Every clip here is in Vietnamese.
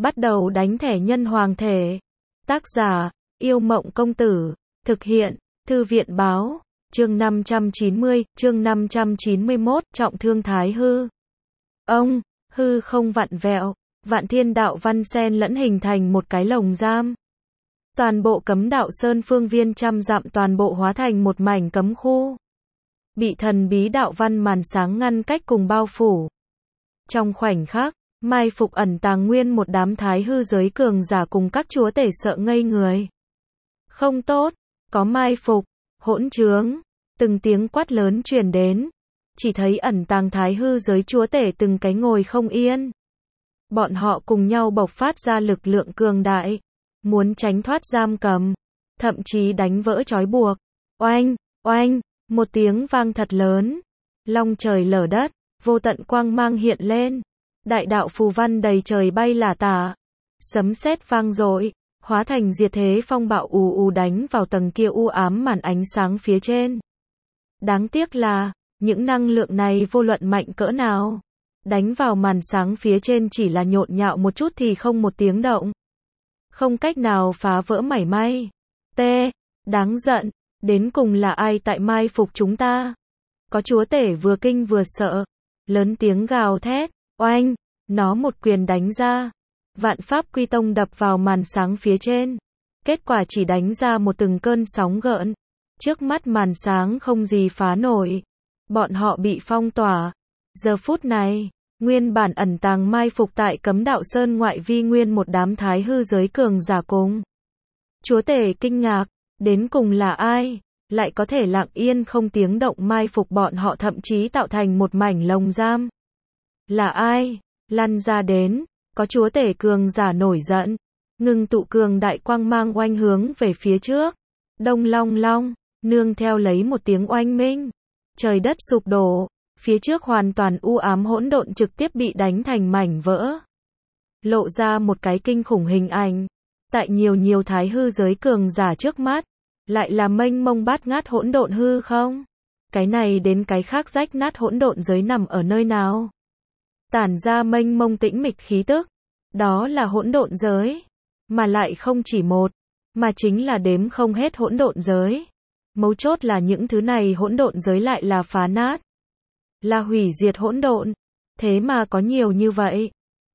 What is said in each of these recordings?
Bắt đầu đánh thẻ nhân hoàng thể. Tác giả, Yêu Mộng Công Tử. Thực hiện, Thư viện Báo. Chương 590, chương 591, trọng thương Thái Hư. Ông, hư không vặn vẹo, vạn thiên đạo văn xen lẫn hình thành một cái lồng giam. Toàn bộ Cấm Đạo Sơn phương viên trăm dặm toàn bộ hóa thành một mảnh cấm khu. Bị thần bí đạo văn màn sáng ngăn cách cùng bao phủ. Trong khoảnh khắc, mai phục ẩn tàng nguyên một đám thái hư giới cường giả cùng các chúa tể sợ ngây người. Không tốt, có mai phục, hỗn trướng, từng tiếng quát lớn truyền đến. Chỉ thấy ẩn tàng thái hư giới chúa tể từng cái ngồi không yên. Bọn họ cùng nhau bộc phát ra lực lượng cường đại, muốn tránh thoát giam cầm, thậm chí đánh vỡ trói buộc. Oanh, oanh, một tiếng vang thật lớn, long trời lở đất, vô tận quang mang hiện lên, đại đạo phù văn đầy trời bay lả tả, sấm sét vang dội, hóa thành diệt thế phong bạo ù ù đánh vào tầng kia u ám màn ánh sáng phía trên. Đáng tiếc là, những năng lượng này vô luận mạnh cỡ nào, đánh vào màn sáng phía trên chỉ là nhộn nhạo một chút thì không một tiếng động. Không cách nào phá vỡ mảy may. Đáng giận, đến cùng là ai tại mai phục chúng ta? Có chúa tể vừa kinh vừa sợ, lớn tiếng gào thét, oanh, nó một quyền đánh ra. Vạn pháp quy tông đập vào màn sáng phía trên. Kết quả chỉ đánh ra một từng cơn sóng gợn. Trước mắt màn sáng không gì phá nổi. Bọn họ bị phong tỏa. Giờ phút này, nguyên bản ẩn tàng mai phục tại Cấm Đạo Sơn ngoại vi nguyên một đám thái hư giới cường giả cùng. Chúa tể kinh ngạc, đến cùng là ai, lại có thể lặng yên không tiếng động mai phục bọn họ thậm chí tạo thành một mảnh lồng giam. Là ai? Lăn ra đến, có chúa tể cường giả nổi giận, ngưng tụ cường đại quang mang oanh hướng về phía trước. Đông long long, nương theo lấy một tiếng oanh minh. Trời đất sụp đổ, phía trước hoàn toàn u ám hỗn độn trực tiếp bị đánh thành mảnh vỡ. Lộ ra một cái kinh khủng hình ảnh. Tại nhiều thái hư giới cường giả trước mắt, lại là mênh mông bát ngát hỗn độn hư không? Cái này đến cái khác rách nát hỗn độn giới nằm ở nơi nào? Tản ra mênh mông tĩnh mịch khí tức. Đó là hỗn độn giới. Mà lại không chỉ một, mà chính là đếm không hết hỗn độn giới. Mấu chốt là những thứ này hỗn độn giới lại là phá nát. Là hủy diệt hỗn độn. Thế mà có nhiều như vậy.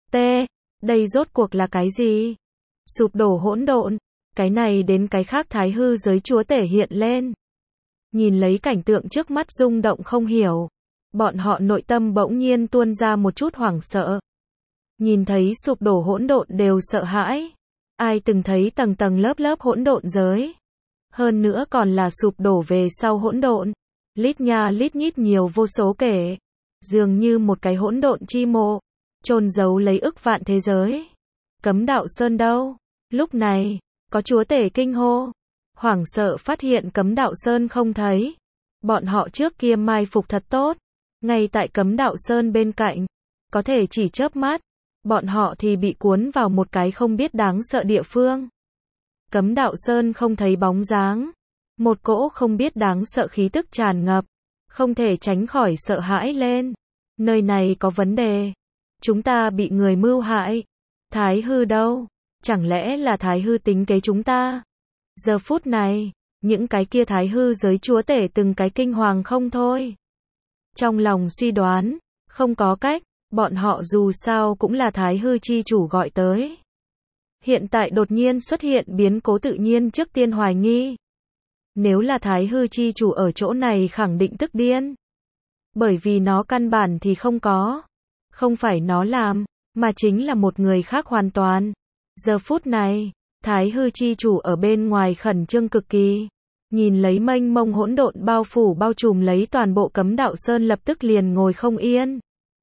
Đây rốt cuộc là cái gì? Sụp đổ hỗn độn. Cái này đến cái khác thái hư giới chúa tể hiện lên. Nhìn lấy cảnh tượng trước mắt rung động không hiểu. Bọn họ nội tâm bỗng nhiên tuôn ra một chút hoảng sợ. Nhìn thấy sụp đổ hỗn độn đều sợ hãi. Ai từng thấy tầng tầng lớp lớp hỗn độn giới? Hơn nữa còn là sụp đổ về sau hỗn độn. Lít nha lít nhít nhiều vô số kể. Dường như một cái hỗn độn chi mộ. Chôn giấu lấy ức vạn thế giới. Cấm Đạo Sơn đâu? Lúc này, có chúa tể kinh hô. Hoảng sợ phát hiện Cấm Đạo Sơn không thấy. Bọn họ trước kia mai phục thật tốt. Ngay tại Cấm Đạo Sơn bên cạnh. Có thể chỉ chớp mắt. Bọn họ thì bị cuốn vào một cái không biết đáng sợ địa phương. Cấm Đạo Sơn không thấy bóng dáng. Một cỗ không biết đáng sợ khí tức tràn ngập. Không thể tránh khỏi sợ hãi lên. Nơi này có vấn đề. Chúng ta bị người mưu hại. Thái hư đâu? Chẳng lẽ là thái hư tính kế chúng ta? Giờ phút này, những cái kia thái hư giới chúa tể từng cái kinh hoàng không thôi. Trong lòng suy đoán, không có cách, bọn họ dù sao cũng là thái hư chi chủ gọi tới. Hiện tại đột nhiên xuất hiện biến cố tự nhiên trước tiên hoài nghi. Nếu là thái hư chi chủ ở chỗ này khẳng định tức điên. Bởi vì nó căn bản thì không có. Không phải nó làm, mà chính là một người khác hoàn toàn. Giờ phút này, thái hư chi chủ ở bên ngoài khẩn trương cực kỳ. Nhìn lấy mênh mông hỗn độn bao phủ bao trùm lấy toàn bộ Cấm Đạo Sơn lập tức liền ngồi không yên.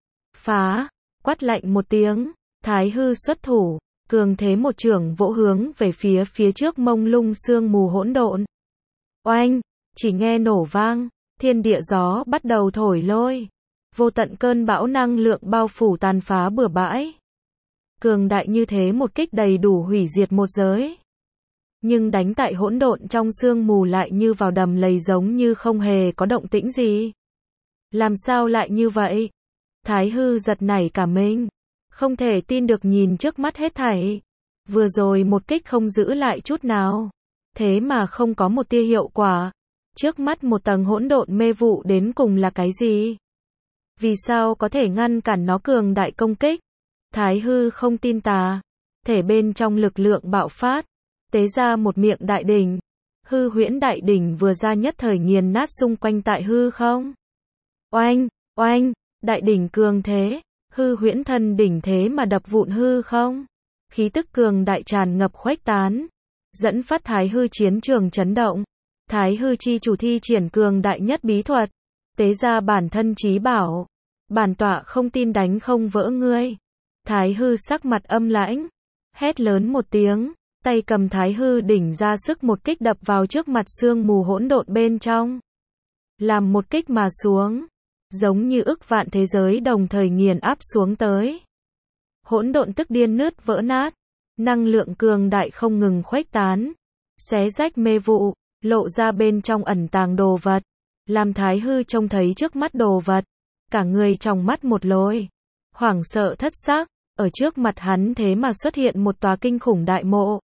Phá, quát lạnh một tiếng, thái hư xuất thủ, cường thế một chưởng vỗ hướng về phía trước mông lung sương mù hỗn độn. Oanh, chỉ nghe nổ vang, thiên địa gió bắt đầu thổi lôi. Vô tận cơn bão năng lượng bao phủ tàn phá bừa bãi. Cường đại như thế một kích đầy đủ hủy diệt một giới. Nhưng đánh tại hỗn độn trong sương mù lại như vào đầm lầy giống như không hề có động tĩnh gì. Làm sao lại như vậy? Thái hư giật nảy cả mình. không thể tin được nhìn trước mắt hết thảy. Vừa rồi một kích không giữ lại chút nào. Thế mà không có một tia hiệu quả. Trước mắt một tầng hỗn độn mê vụ đến cùng là cái gì? Vì sao có thể ngăn cản nó cường đại công kích? Thái hư không tin tà. Thể bên trong lực lượng bạo phát. Tế ra một miệng đại đỉnh. Hư huyễn đại đỉnh vừa ra nhất thời nghiền nát xung quanh tại hư không. Oanh, oanh, đại đỉnh cường thế. Hư huyễn thân đỉnh thế mà đập vụn hư không. Khí tức cường đại tràn ngập khuếch tán. Dẫn phát thái hư chiến trường chấn động. Thái hư chi chủ thi triển cường đại nhất bí thuật. Tế ra bản thân chí bảo. Bản tọa không tin đánh không vỡ ngươi. Thái hư sắc mặt âm lãnh. Hét lớn một tiếng. Tay cầm thái hư đỉnh ra sức một kích đập vào trước mặt sương mù hỗn độn bên trong. Làm một kích mà xuống. Giống như ức vạn thế giới đồng thời nghiền áp xuống tới. Hỗn độn tức điên nứt vỡ nát. Năng lượng cường đại không ngừng khuếch tán. Xé rách mê vụ. Lộ ra bên trong ẩn tàng đồ vật. Làm thái hư trông thấy trước mắt đồ vật. Cả người trong mắt một lối. Hoảng sợ thất xác. Ở trước mặt hắn thế mà xuất hiện một tòa kinh khủng đại mộ.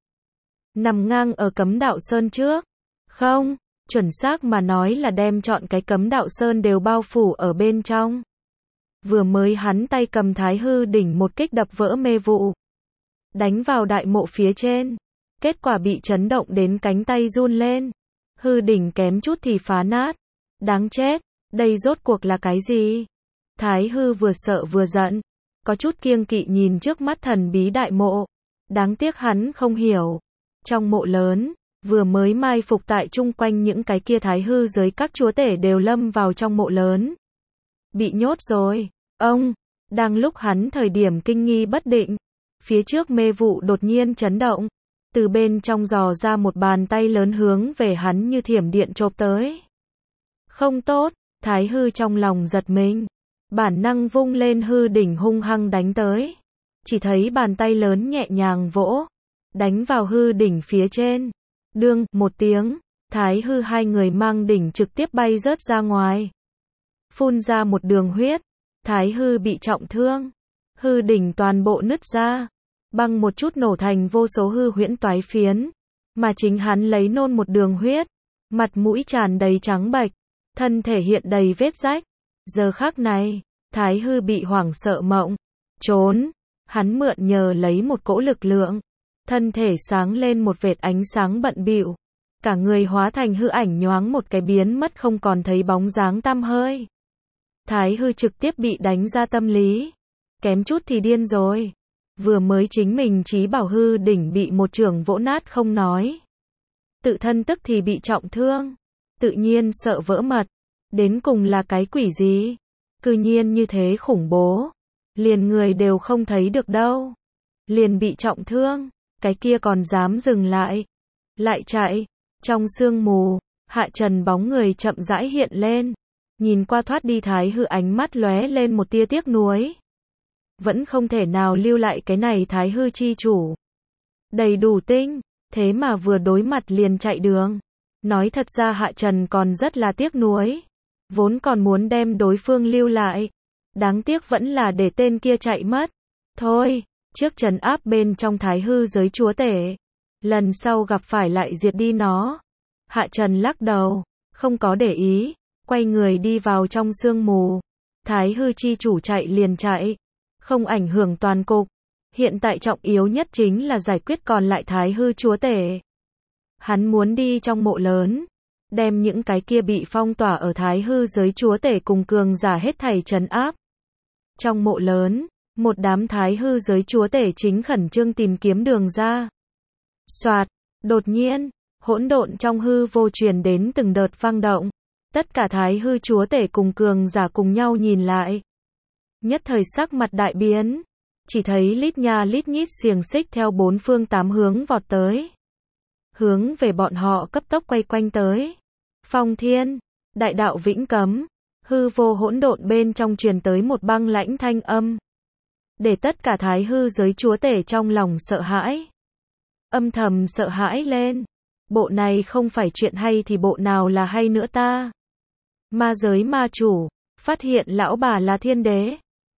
Nằm ngang ở cấm đạo sơn trước. Không, chuẩn xác mà nói là đem trọn cái cấm đạo sơn đều bao phủ ở bên trong. Vừa mới hắn tay cầm thái hư đỉnh một kích đập vỡ mê vụ. Đánh vào đại mộ phía trên. Kết quả bị chấn động đến cánh tay run lên. Hư đỉnh kém chút thì phá nát. Đáng chết, đây rốt cuộc là cái gì? Thái hư vừa sợ vừa giận. Có chút kiêng kỵ nhìn trước mắt thần bí đại mộ. Đáng tiếc hắn không hiểu. Trong mộ lớn, vừa mới mai phục tại chung quanh những cái kia thái hư giới các chúa tể đều lâm vào trong mộ lớn. Bị nhốt rồi. Ông, đang lúc hắn thời điểm kinh nghi bất định. Phía trước mê vụ đột nhiên chấn động. Từ bên trong dò ra một bàn tay lớn hướng về hắn như thiểm điện chộp tới. Không tốt, thái hư trong lòng giật mình. Bản năng vung lên hư đỉnh hung hăng đánh tới. Chỉ thấy bàn tay lớn nhẹ nhàng vỗ. Đánh vào hư đỉnh phía trên. Đương, một tiếng. Thái hư hai người mang đỉnh trực tiếp bay rớt ra ngoài. Phun ra một đường huyết. Thái hư bị trọng thương. Hư đỉnh toàn bộ nứt ra. Băng một chút nổ thành vô số hư huyễn toái phiến. Mà chính hắn lấy nôn một đường huyết. Mặt mũi tràn đầy trắng bệch. Thân thể hiện đầy vết rách. Giờ khắc này, thái hư bị hoảng sợ mộng. Trốn. Hắn mượn nhờ lấy một cỗ lực lượng. Thân thể sáng lên một vệt ánh sáng bận bịu. Cả người hóa thành hư ảnh nhoáng một cái biến mất không còn thấy bóng dáng tăm hơi. Thái hư trực tiếp bị đánh ra tâm lý. Kém chút thì điên rồi. Vừa mới chính mình chí bảo hư đỉnh bị một chưởng vỗ nát không nói. Tự thân tức thì bị trọng thương. Tự nhiên sợ vỡ mật. Đến cùng là cái quỷ gì? Cư nhiên như thế khủng bố. Liền người đều không thấy được đâu. Liền bị trọng thương. Cái kia còn dám dừng lại. Lại chạy. Trong sương mù, Hạ Trần bóng người chậm rãi hiện lên. Nhìn qua thoát đi thái hư ánh mắt lóe lên một tia tiếc nuối. Vẫn không thể nào lưu lại cái này thái hư chi chủ. Đầy đủ tinh. Thế mà vừa đối mặt liền chạy đường. Nói thật ra Hạ Trần còn rất là tiếc nuối. Vốn còn muốn đem đối phương lưu lại. Đáng tiếc vẫn là để tên kia chạy mất. Thôi, trước trấn áp bên trong thái hư giới chúa tể. Lần sau gặp phải lại diệt đi nó. Hạ Trần lắc đầu, không có để ý. Quay người đi vào trong sương mù. Thái hư chi chủ chạy liền chạy. Không ảnh hưởng toàn cục. Hiện tại trọng yếu nhất chính là giải quyết còn lại thái hư chúa tể. Hắn muốn đi trong mộ lớn. Đem những cái kia bị phong tỏa ở thái hư giới chúa tể cùng cường giả hết thảy trấn áp. Trong mộ lớn, một đám thái hư giới chúa tể chính khẩn trương tìm kiếm đường ra. Soạt, đột nhiên, hỗn độn trong hư vô truyền đến từng đợt vang động. Tất cả thái hư chúa tể cùng cường giả cùng nhau nhìn lại. Nhất thời sắc mặt đại biến. Chỉ thấy lít nha lít nhít xiềng xích theo bốn phương tám hướng vọt tới. Hướng về bọn họ cấp tốc quay quanh tới. Phong thiên, đại đạo vĩnh cấm. Hư vô hỗn độn bên trong truyền tới một băng lãnh thanh âm. Để tất cả thái hư giới chúa tể trong lòng sợ hãi. Âm thầm sợ hãi lên. Bộ này không phải chuyện hay thì bộ nào là hay nữa ta. Ma giới ma chủ, phát hiện lão bà là thiên đế.